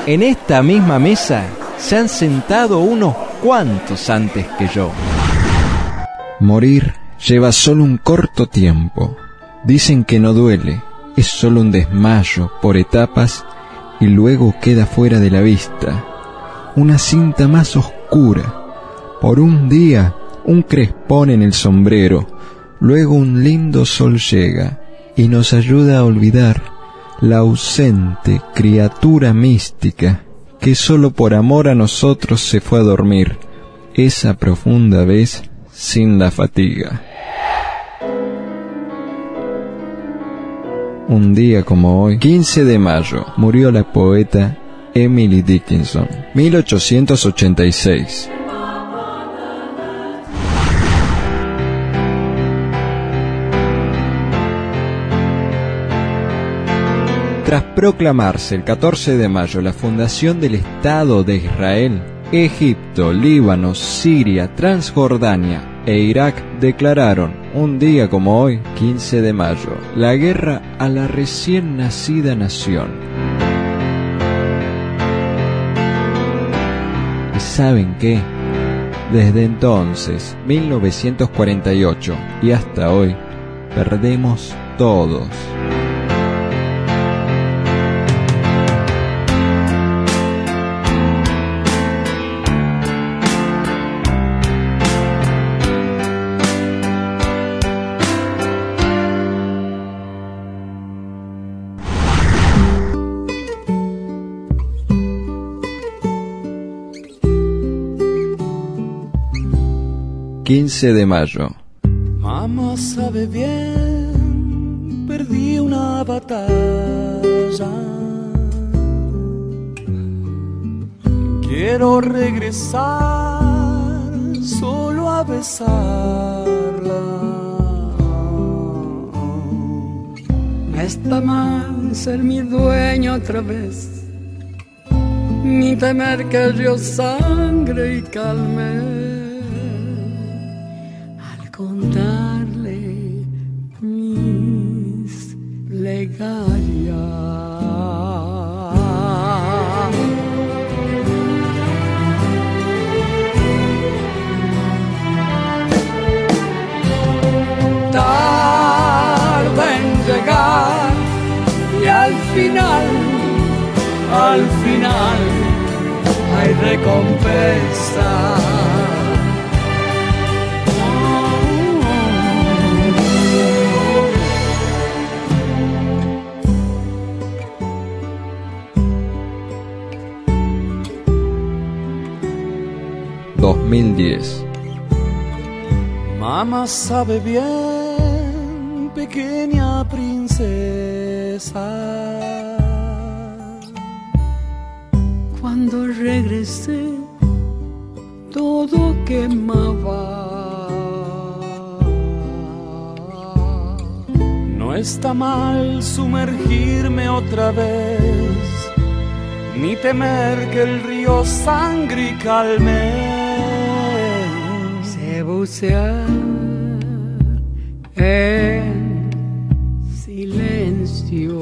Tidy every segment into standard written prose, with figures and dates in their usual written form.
En esta misma mesa se han sentado unos cuantos antes que yo. Morir lleva solo un corto tiempo. Dicen que no duele, es solo un desmayo por etapas y luego queda fuera de la vista. Una cinta más oscura. Por un día, un crespón en el sombrero. Luego un lindo sol llega y nos ayuda a olvidar la ausente criatura mística que solo por amor a nosotros se fue a dormir esa profunda vez sin la fatiga. Un día como hoy, 15 de mayo, murió la poeta Emily Dickinson, 1886. Tras proclamarse el 14 de mayo la fundación del Estado de Israel, Egipto, Líbano, Siria, Transjordania e Irak declararon, un día como hoy, 15 de mayo, la guerra a la recién nacida nación. ¿Y saben qué? Desde entonces, 1948 y hasta hoy, perdemos todos. ...15 de mayo. Mamá sabe bien, perdí una batalla. Quiero regresar solo a besarla. No está mal ser mi dueño otra vez, ni temer que yo sangre y calme. Contarle mis plegarias. Tarda en llegar y al final hay recompensa. 2010. Mamá sabe bien, pequeña princesa, cuando regresé todo quemaba. No está mal sumergirme otra vez, ni temer que el río sangre y calme. Sé bucear en silencio.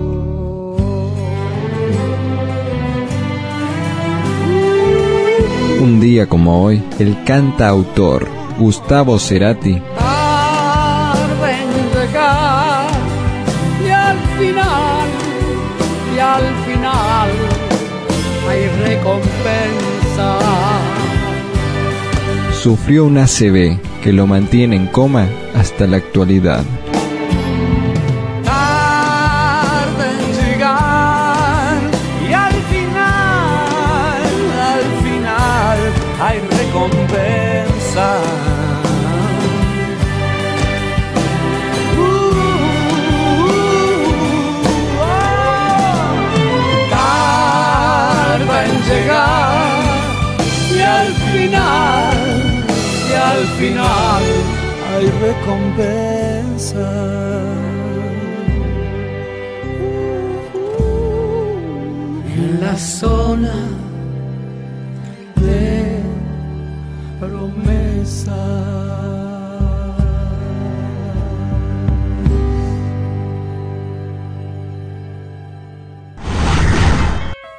Un día como hoy, el cantautor Gustavo Cerati Tarda en llegar y al final hay recompensa. sufrió un ACV que lo mantiene en coma hasta la actualidad. Tarda en llegar y al final hay recompensa. Tarda en llegar y al final hay recompensa. En la zona de promesa.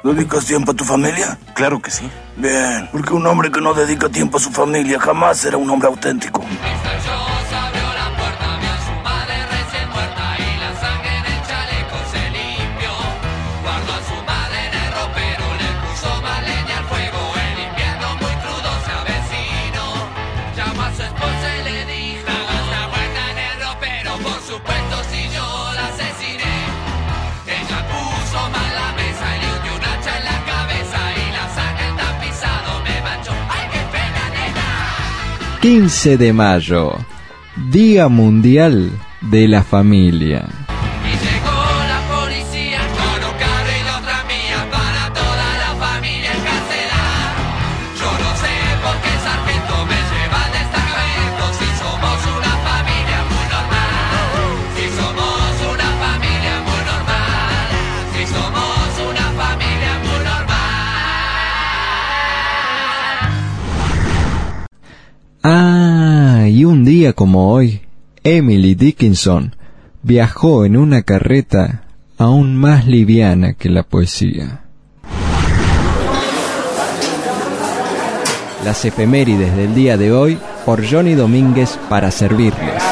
¿Dedicas tiempo a tu familia? Claro que sí. Bien, porque un hombre que no dedica tiempo a su familia jamás será un hombre auténtico. Ella puso mal la mesa y le hundió un hacha en la cabeza y la sangre tapizado me manchó. ¡Ay, qué pena, nena! 15 de mayo, Día Mundial de la Familia. Y llegó la policía con un carro y dos tranvías para toda la familia encarcelar. Yo no sé por qué sargento me lleva al destacamento si somos una familia muy normal. Si somos una familia muy normal. Si somos una familia muy normal. Ah, y un día como hoy, Emily Dickinson viajó en una carreta aún más liviana que la poesía. Las efemérides del día de hoy por Johnny Domínguez para servirles.